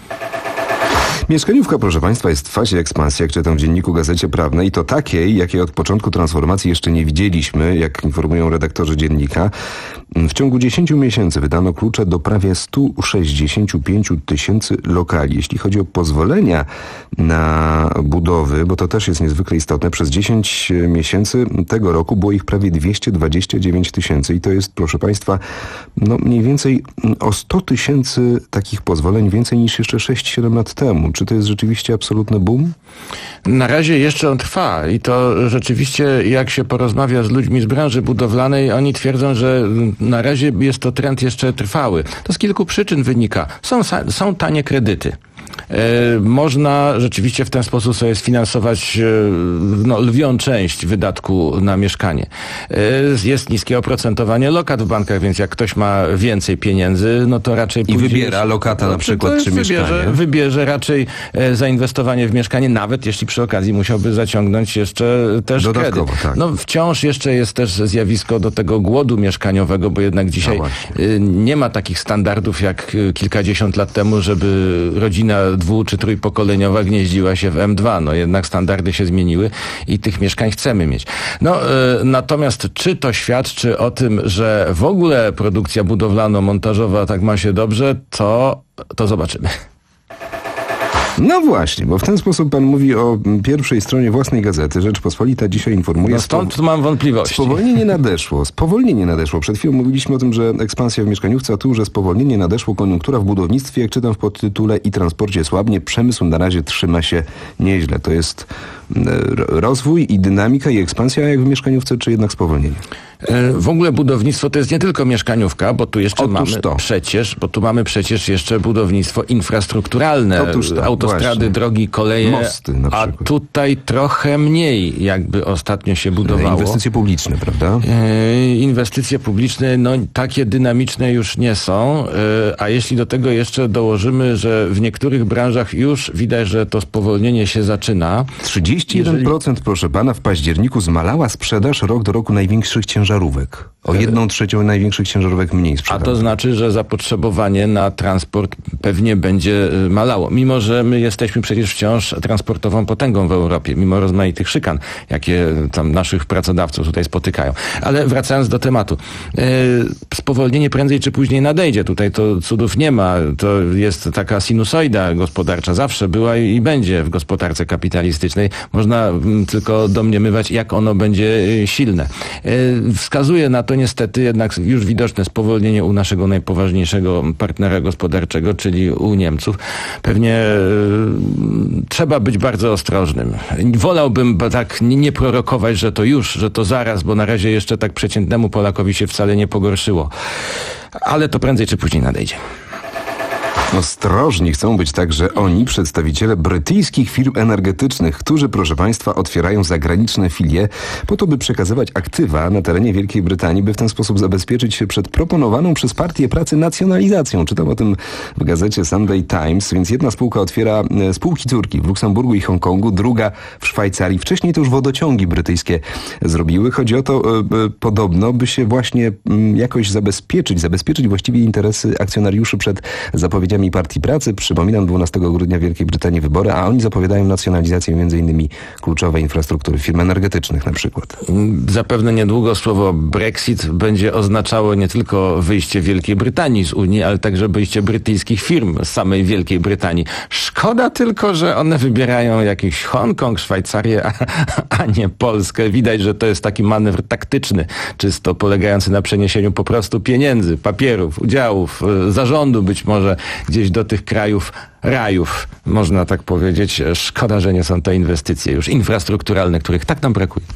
Mieszkaniówka, proszę państwa, jest w fazie ekspansji, jak czytam w Dzienniku Gazecie Prawnej, i to takiej, jakiej od początku transformacji jeszcze nie widzieliśmy, jak informują redaktorzy dziennika. W ciągu dziesięciu miesięcy wydano klucze do prawie stu sześćdziesięciu pięciu tysięcy lokali. Jeśli chodzi o pozwolenia na budowy, bo to też jest niezwykle istotne, przez dziesięć miesięcy tego roku było ich prawie dwieście dwadzieścia dziewięć tysięcy i to jest, proszę państwa, no mniej więcej o sto tysięcy takich pozwoleń więcej niż jeszcze sześć siedem lat temu. Czy to jest rzeczywiście absolutny boom? Na razie jeszcze on trwa i to rzeczywiście, jak się porozmawia z ludźmi z branży budowlanej, oni twierdzą, że na razie jest to trend jeszcze trwały. To z kilku przyczyn wynika. Są, są tanie kredyty. E, można rzeczywiście w ten sposób sobie sfinansować e, no, lwią część wydatku na mieszkanie. E, jest niskie oprocentowanie lokat w bankach, więc jak ktoś ma więcej pieniędzy, no to raczej I pójdzie, wybiera lokata na przykład, czy wybierze, mieszkanie. Wybierze raczej e, zainwestowanie w mieszkanie, nawet jeśli przy okazji musiałby zaciągnąć jeszcze też dodatkowo, kredyt. tak. No wciąż jeszcze jest też zjawisko do tego głodu mieszkaniowego, bo jednak dzisiaj no e, nie ma takich standardów jak kilkadziesiąt lat temu, żeby rodzina dwu- czy trójpokoleniowa gnieździła się w M dwa. No jednak standardy się zmieniły i tych mieszkań chcemy mieć. No y, natomiast czy to świadczy o tym, że w ogóle produkcja budowlano-montażowa tak ma się dobrze, to, to zobaczymy. No właśnie, bo w ten sposób pan mówi o pierwszej stronie własnej gazety. Rzeczpospolita dzisiaj informuje... No stąd spo... mam wątpliwości. Spowolnienie nadeszło. Spowolnienie nadeszło. Przed chwilą mówiliśmy o tym, że ekspansja w mieszkaniówce, a tu, że spowolnienie nadeszło, koniunktura w budownictwie, jak czytam w podtytule, i transporcie słabnie. Przemysł na razie trzyma się nieźle. To jest rozwój i dynamika i ekspansja jak w mieszkaniówce, czy jednak spowolnienie? W ogóle budownictwo to jest nie tylko mieszkaniówka, bo tu jeszcze Otóż mamy to. przecież, bo tu mamy przecież jeszcze budownictwo infrastrukturalne, Otóż to, autostrady, właśnie. drogi, koleje, Mosty na a przykład. tutaj trochę mniej jakby ostatnio się budowało. Inwestycje publiczne, prawda? E, Inwestycje publiczne, no takie dynamiczne już nie są, e, a jeśli do tego jeszcze dołożymy, że w niektórych branżach już widać, że to spowolnienie się zaczyna. trzydzieści jeden procent, proszę pana, w październiku zmalała sprzedaż rok do roku największych ciężarówek. O jedną trzecią największych ciężarówek mniej sprzedano. A to znaczy, że zapotrzebowanie na transport pewnie będzie y, malało. Mimo, że my jesteśmy przecież wciąż transportową potęgą w Europie, mimo rozmaitych szykan, jakie tam naszych pracodawców tutaj spotykają. Ale wracając do tematu. Y, spowolnienie prędzej czy później nadejdzie. Tutaj to cudów nie ma. To jest taka sinusoida gospodarcza. Zawsze była i będzie w gospodarce kapitalistycznej. Można mm, tylko domniemywać, jak ono będzie y, silne. Y, wskazuje na to niestety jednak już widoczne spowolnienie u naszego najpoważniejszego partnera gospodarczego, czyli u Niemców. Pewnie y, trzeba być bardzo ostrożnym. Wolałbym tak nie, nie prorokować, że to już, że to zaraz, bo na razie jeszcze tak przeciętnemu Polakowi się wcale nie pogorszyło. Ale to prędzej czy później nadejdzie. Ostrożni chcą być także oni, przedstawiciele brytyjskich firm energetycznych, którzy, proszę państwa, otwierają zagraniczne filie po to, by przekazywać aktywa na terenie Wielkiej Brytanii, by w ten sposób zabezpieczyć się przed proponowaną przez Partię Pracy nacjonalizacją. Czytam o tym w gazecie Sunday Times, więc jedna spółka otwiera e, spółki córki w Luksemburgu i Hongkongu, druga w Szwajcarii. Wcześniej to już wodociągi brytyjskie zrobiły. Chodzi o to, e, e, podobno, by się właśnie m, jakoś zabezpieczyć, zabezpieczyć właściwie interesy akcjonariuszy przed zapowiedziami Partii Pracy. Przypominam, dwunastego grudnia w Wielkiej Brytanii wybory, a oni zapowiadają nacjonalizację między innymi kluczowej infrastruktury firm energetycznych na przykład. Zapewne niedługo słowo Brexit będzie oznaczało nie tylko wyjście Wielkiej Brytanii z Unii, ale także wyjście brytyjskich firm z samej Wielkiej Brytanii. Szkoda tylko, że one wybierają jakiś Hongkong, Szwajcarię, a, a nie Polskę. Widać, że to jest taki manewr taktyczny, czysto polegający na przeniesieniu po prostu pieniędzy, papierów, udziałów, zarządu być może gdzieś do tych krajów rajów, można tak powiedzieć. Szkoda, że nie są to inwestycje już infrastrukturalne, których tak nam brakuje.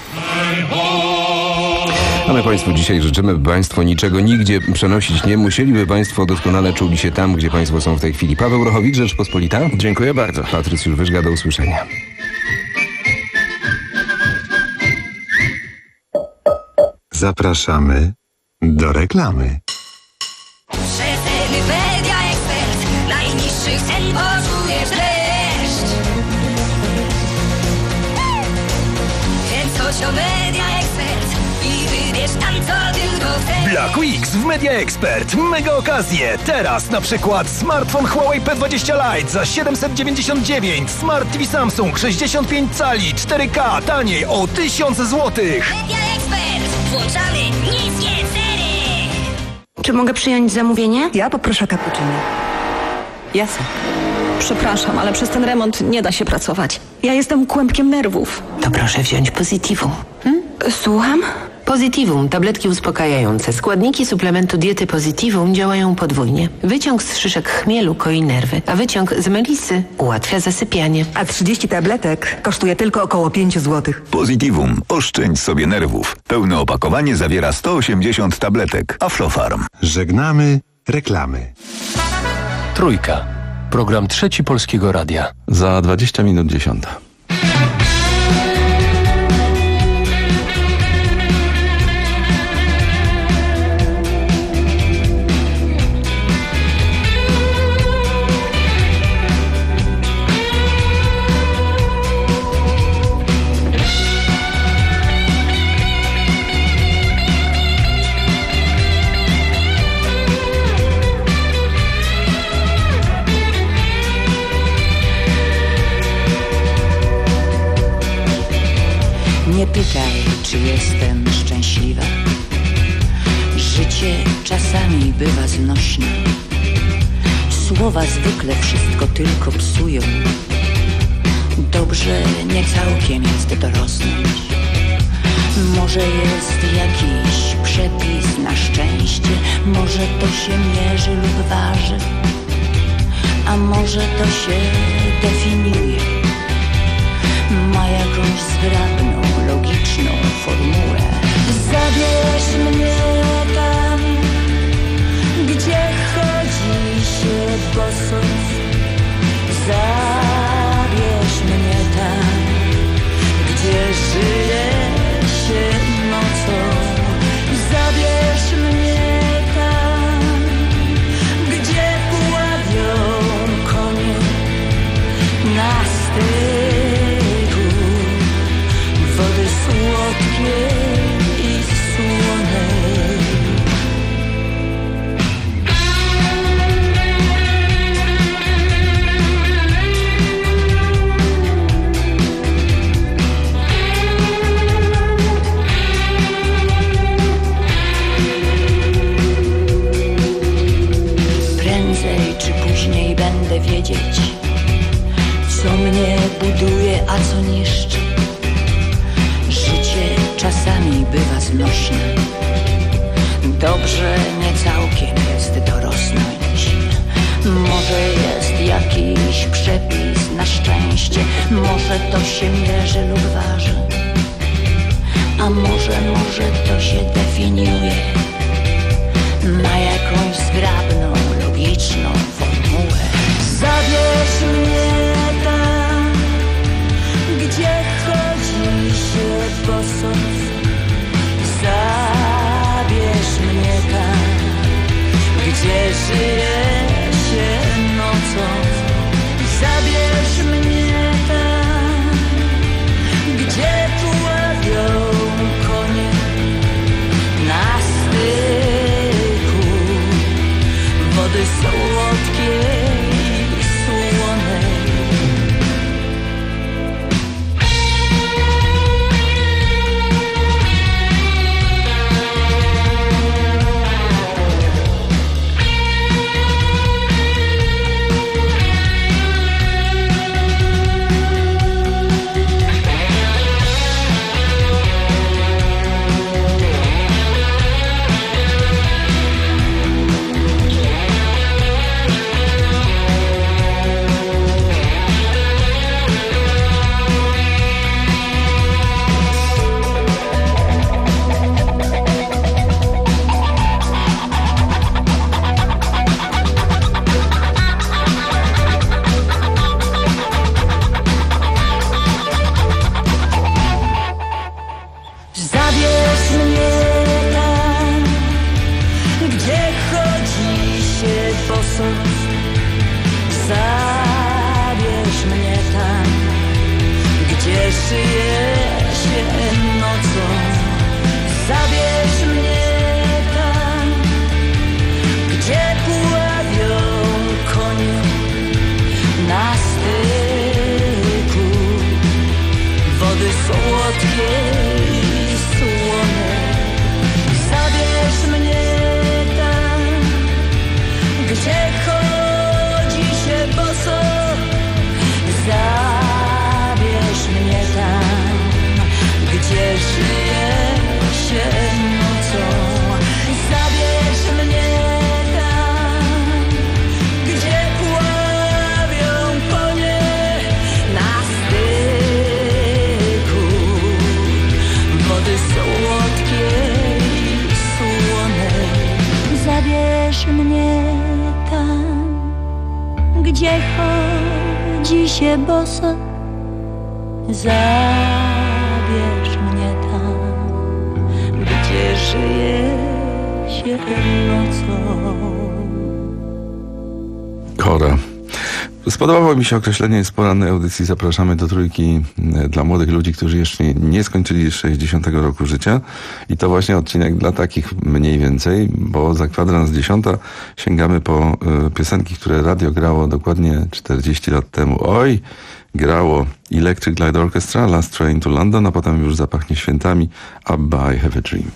A my Państwu dzisiaj życzymy, by Państwo niczego nigdzie przenosić nie musieli, by Państwo doskonale czuli się tam, gdzie Państwo są w tej chwili. Paweł Rochowicz, Rzeczpospolita. Dziękuję bardzo. Patrycjusz Wyżga, do usłyszenia. Zapraszamy do reklamy. Rzetelny Media Ekspert, najniższych cen poczujesz dreszcz. Kręć coś o Media Ekspert i wybierz tam, co tylko chcesz. Black Weeks w Media Expert. Mega okazje. Teraz na przykład smartfon Huawei P dwadzieścia Lite za siedemset dziewięćdziesiąt dziewięć. Smart T V Samsung sześćdziesiąt pięć cali cztery K taniej o tysiąc złotych. Media Ekspert, włączamy niskie ceny. Czy mogę przyjąć zamówienie? Ja poproszę cappuccino. Jasne. Przepraszam, ale przez ten remont nie da się pracować. Ja jestem kłębkiem nerwów. To proszę wziąć Positivum. Hmm? Słucham? Positivum, tabletki uspokajające. Składniki suplementu diety Positivum działają podwójnie. Wyciąg z szyszek chmielu koi nerwy, a wyciąg z melisy ułatwia zasypianie. A trzydzieści tabletek kosztuje tylko około pięć złotych. Positivum. Oszczędź sobie nerwów. Pełne opakowanie zawiera sto osiemdziesiąt tabletek. Aflofarm. Żegnamy reklamy. Trójka. Program Trzeci Polskiego Radia. Za dwadzieścia minut dziesiąta. Nie pytaj, czy jestem szczęśliwa. Życie czasami bywa znośne. Słowa zwykle wszystko tylko psują. Dobrze nie całkiem jest dorosnąć. Może jest jakiś przepis na szczęście. Może to się mierzy lub waży. A może to się definiuje. Ma jakąś zgrabną, logiczną formułę. Zabierz mnie tam, gdzie chodzi się boso. Zabierz mnie tam, gdzie żyje się nocą. Zabierz mnie tam, gdzie pławią konie na styku wody słodkiej i słonej. Będę wiedzieć, co mnie buduje, a co niszczy. Życie czasami bywa znośne. Dobrze nie całkiem jest dorosnąć. Może jest jakiś przepis na szczęście. Może to się mierzy lub waży. A może, może to się definiuje na jakąś zgrabną, logiczną formułę. Zabierz mnie tam, gdzie chodzi się boso. Zabierz mnie tam, gdzie żyje się nocą. Zabierz mnie tam, gdzie pławią konie na styku wody słodkiej. Zabierz mnie tam, gdzie żyje się nocą. Zabierz mnie tam, gdzie pławią konie na styku wody słodkiej i słonej. Zabierz mnie tam, gdzie chodzi się boso. Zabierz mnie tam, gdzie żyje się nocą. Zabierz mnie tam, gdzie pławią konie na styku wody słodkiej i słonej. Zabierz mnie tam, gdzie chodzi się boso. Zabierz mnie tam, gdzie żyje się nocą. Kora. Spodobało mi się określenie z porannej audycji Zapraszamy do Trójki dla młodych ludzi, którzy jeszcze nie skończyli sześćdziesiątego roku życia. I to właśnie odcinek dla takich mniej więcej, bo za kwadrans dziesiąta sięgamy po y, piosenki, które radio grało dokładnie czterdzieści lat temu. Oj, grało Electric Light Orchestra, Last Train to London, a potem już zapachnie świętami Abba, I Have a Dream.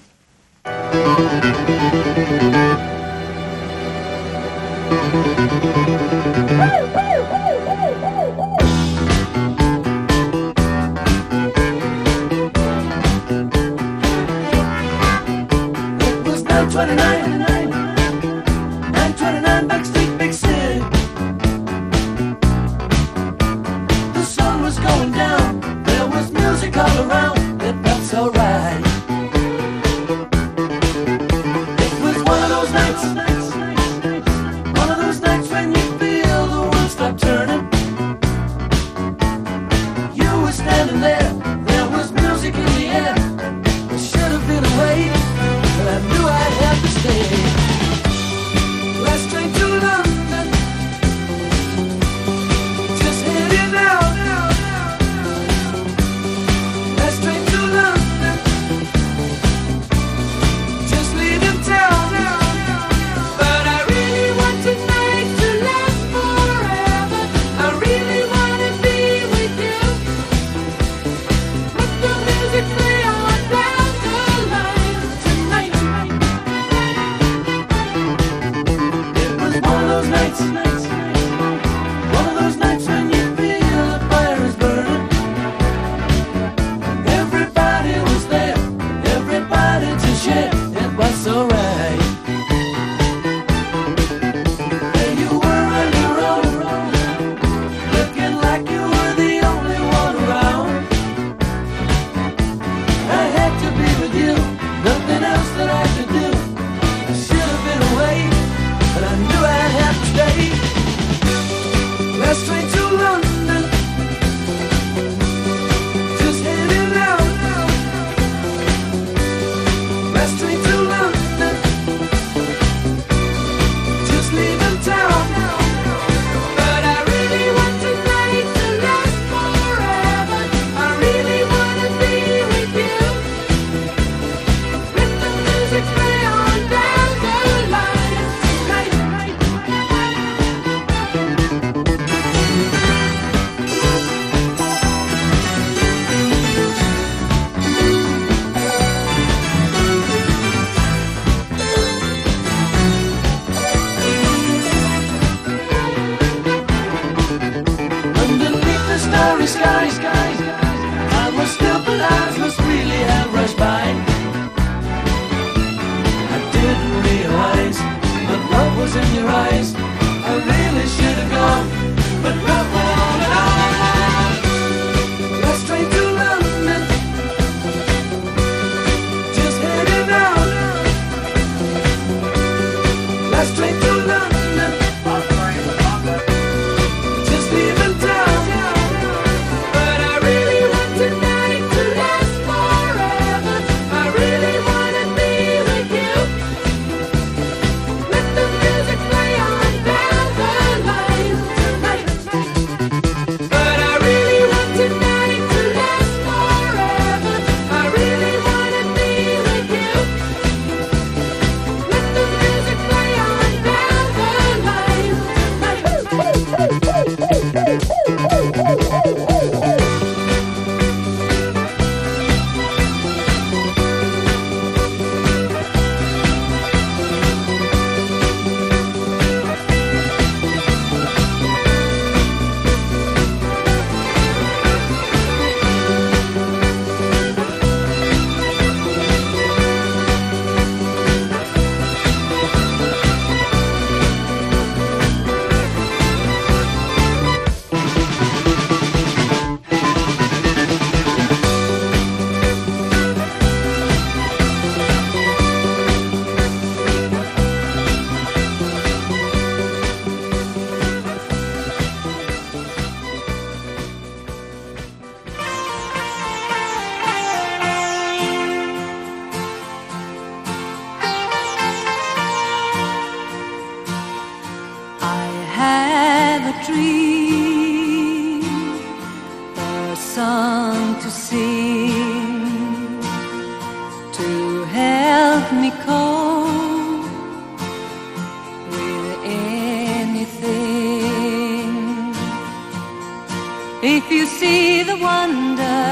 If you see the wonder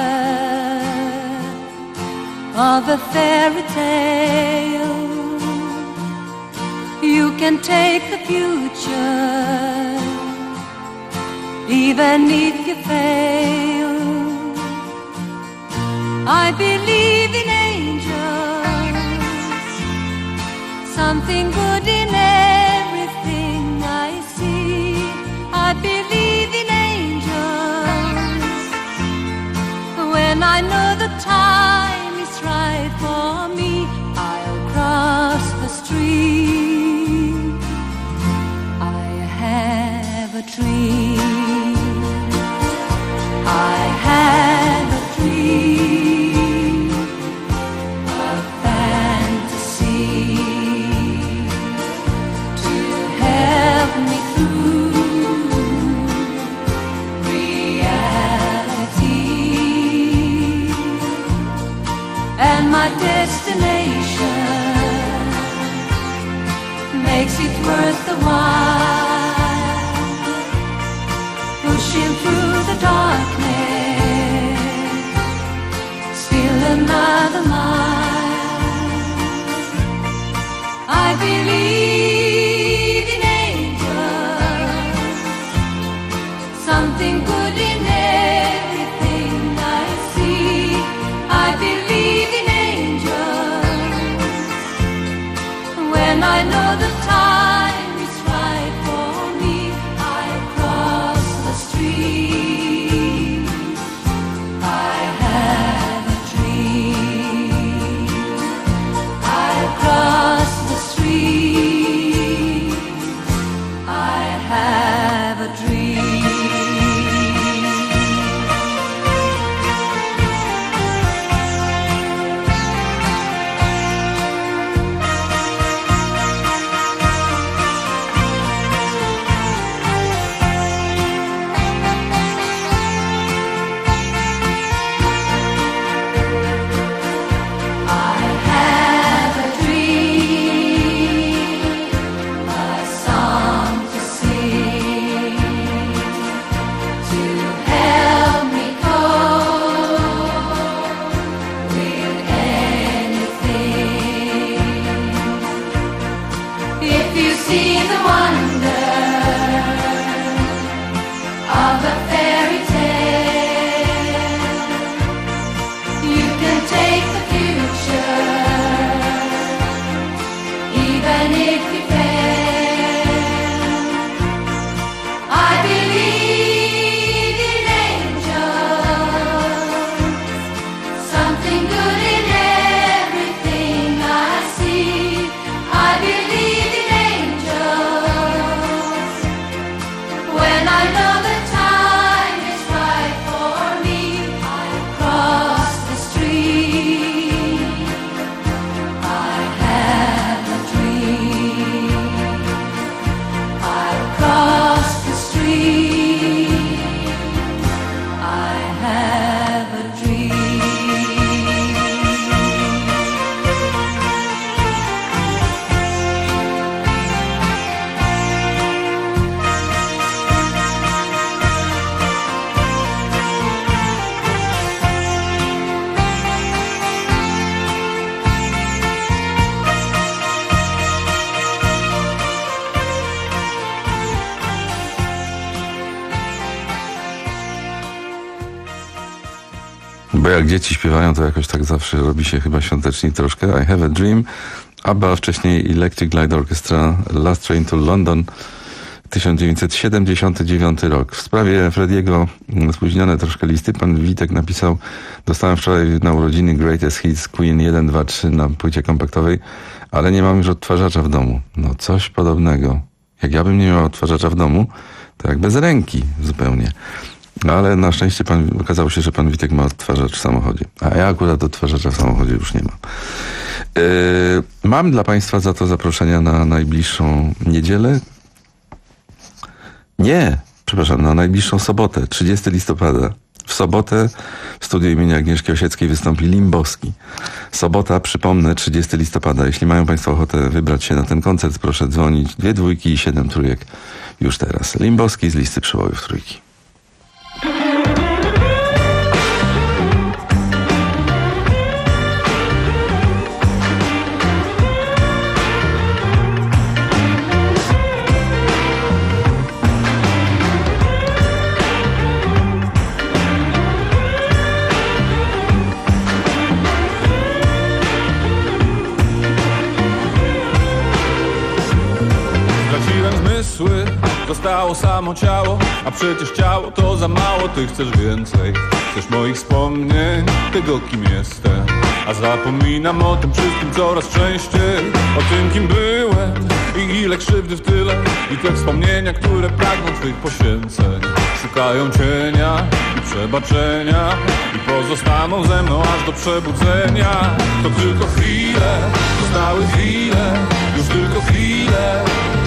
of a fairy tale, you can take the future, even if you fail. I believe in angels, something good in everything I see. I believe in angels, when I know the time is right for me, I'll cross the street. I have a dream, I have a dream, a fantasy to help me through reality, and my destination makes it worth the while, pushing through the darkness, still another mile. I believe in angels, something good in everything I see. I believe in angels, when I know the time is right for me, I cross the street. I have a dream, I cross the street. I have a dream. Bo jak dzieci śpiewają, to jakoś tak zawsze robi się chyba świątecznie troszkę. I Have a Dream, ABBA, wcześniej Electric Light Orchestra, Last Train to London, tysiąc dziewięćset siedemdziesiąty dziewiąty rok. W sprawie Frediego spóźnione troszkę listy. Pan Witek napisał: dostałem wczoraj na urodziny Greatest Hits Queen jeden, dwa, trzy na płycie kompaktowej, ale nie mam już odtwarzacza w domu. No coś podobnego. Jak ja bym nie miał odtwarzacza w domu, to jak bez ręki zupełnie. No ale na szczęście pan, okazało się, że pan Witek ma odtwarzacz w samochodzie. A ja akurat odtwarzacza w samochodzie już nie mam. Yy, mam dla państwa za to zaproszenia na najbliższą niedzielę. Nie, przepraszam, na najbliższą sobotę, trzydziestego listopada. W sobotę w studiu imienia Agnieszki Osieckiej wystąpi Limboski. Sobota, przypomnę, trzydziestego listopada. Jeśli mają państwo ochotę wybrać się na ten koncert, proszę dzwonić. Dwie dwójki i siedem trójek już teraz. Limboski z listy przebojów trójki. pomysły, zostało samo ciało, a przecież ciało to za mało. Ty chcesz więcej, chcesz moich wspomnień, tego kim jestem. A zapominam o tym wszystkim coraz częściej, o tym kim byłem i ile krzywdy w tyle. I te wspomnienia, które pragną twych poświęceń, szukają cienia i przebaczenia i pozostaną ze mną aż do przebudzenia. To tylko chwile, zostały chwile, już tylko chwile.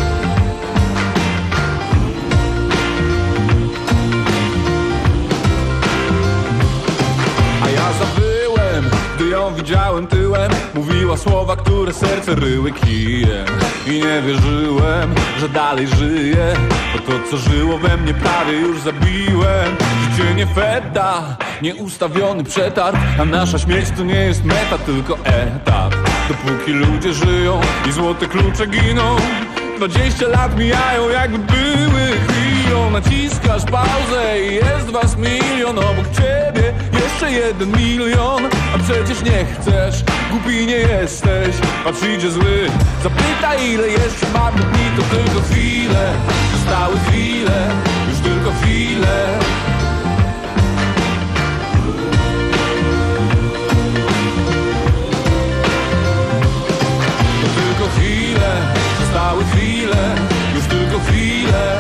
A ja zabyłem, gdy ją widziałem tyłem. Mówiła słowa, które serce ryły kijem. I nie wierzyłem, że dalej żyję, bo to co żyło we mnie prawie już zabiłem. Życie nie feta, nieustawiony przetarg, a nasza śmierć to nie jest meta, tylko etap. Dopóki ludzie żyją i złote klucze giną, dwadzieścia lat mijają jakby były chwilą. Naciskasz pauzę i jest was milion, obok ciebie jeszcze jeden milion. A przecież nie chcesz, głupi nie jesteś, a przyjdzie zły, zapytaj ile jeszcze marnych dni. To tylko chwile, zostały chwile, już tylko chwile. To tylko chwile, zostały chwile, już tylko chwile.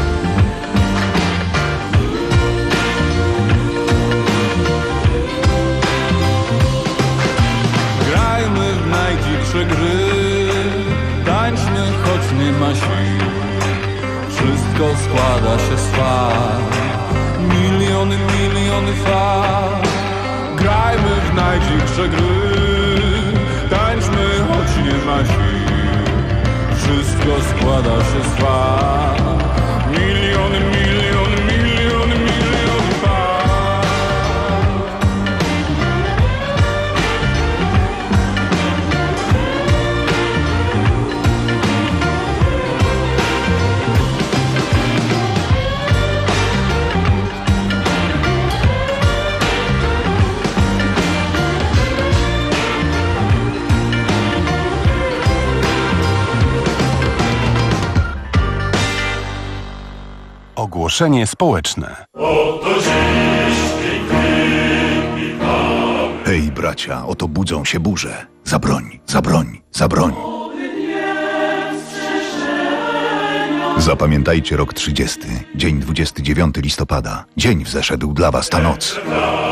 Grajmy w najdziksze gry, tańczmy choć nie ma sił. Wszystko składa się z fal, miliony, miliony fal. Grajmy w najdziksze gry, tańczmy choć nie ma sił. Wszystko składa się z fal, miliony, miliony, miliony, miliony fal. Ogłoszenie społeczne. Hej bracia, oto budzą się burze. Za broń, za broń, za broń. Zapamiętajcie rok trzydziesty, dzień dwudziestego dziewiątego listopada. Dzień wzeszedł dla was ta noc.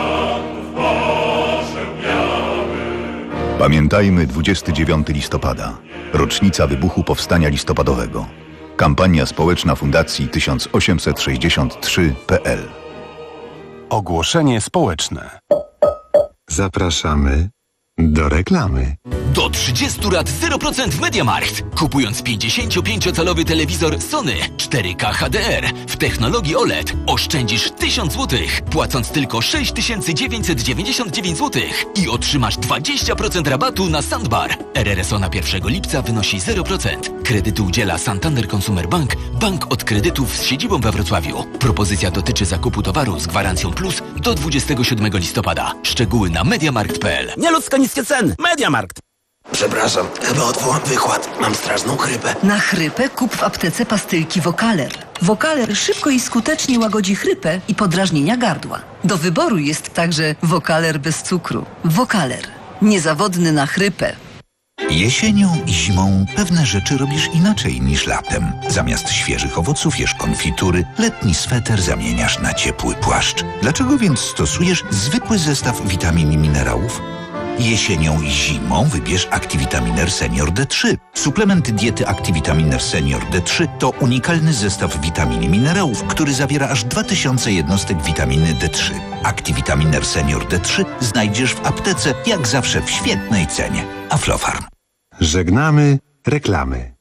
Pamiętajmy dwudziestego dziewiątego listopada. Rocznica wybuchu Powstania Listopadowego. Kampania społeczna Fundacji tysiąc osiemset sześćdziesiąt trzy kropka p l. Ogłoszenie społeczne. Zapraszamy do reklamy. Do trzydziestu lat zero procent w MediaMarkt. Kupując pięćdziesięciopięciocalowy telewizor Sony cztery K H D R w technologii O L E D oszczędzisz tysiąc złotych, płacąc tylko sześć tysięcy dziewięćset dziewięćdziesiąt dziewięć złotych i otrzymasz dwadzieścia procent rabatu na soundbar. R R S O na pierwszego lipca wynosi zero procent. Kredytu udziela Santander Consumer Bank, bank od kredytów z siedzibą we Wrocławiu. Propozycja dotyczy zakupu towaru z gwarancją plus do dwudziestego siódmego listopada. Szczegóły na mediamarkt kropka p l. Nieludzko niskie ceny. MediaMarkt. Przepraszam, chyba odwołam wykład. Mam straszną chrypę. Na chrypę kup w aptece pastylki Wokaler. Wokaler szybko i skutecznie łagodzi chrypę i podrażnienia gardła. Do wyboru jest także Wokaler bez cukru. Wokaler. Niezawodny na chrypę. Jesienią i zimą pewne rzeczy robisz inaczej niż latem. Zamiast świeżych owoców jesz konfitury, letni sweter zamieniasz na ciepły płaszcz. Dlaczego więc stosujesz zwykły zestaw witamin i minerałów? Jesienią i zimą wybierz Activitaminer Senior D trzy. Suplement diety Activitaminer Senior D trzy to unikalny zestaw witamin i minerałów, który zawiera aż dwa tysiące jednostek witaminy D trzy. Activitaminer Senior D trzy znajdziesz w aptece, jak zawsze w świetnej cenie. Aflofarm. Żegnamy reklamy.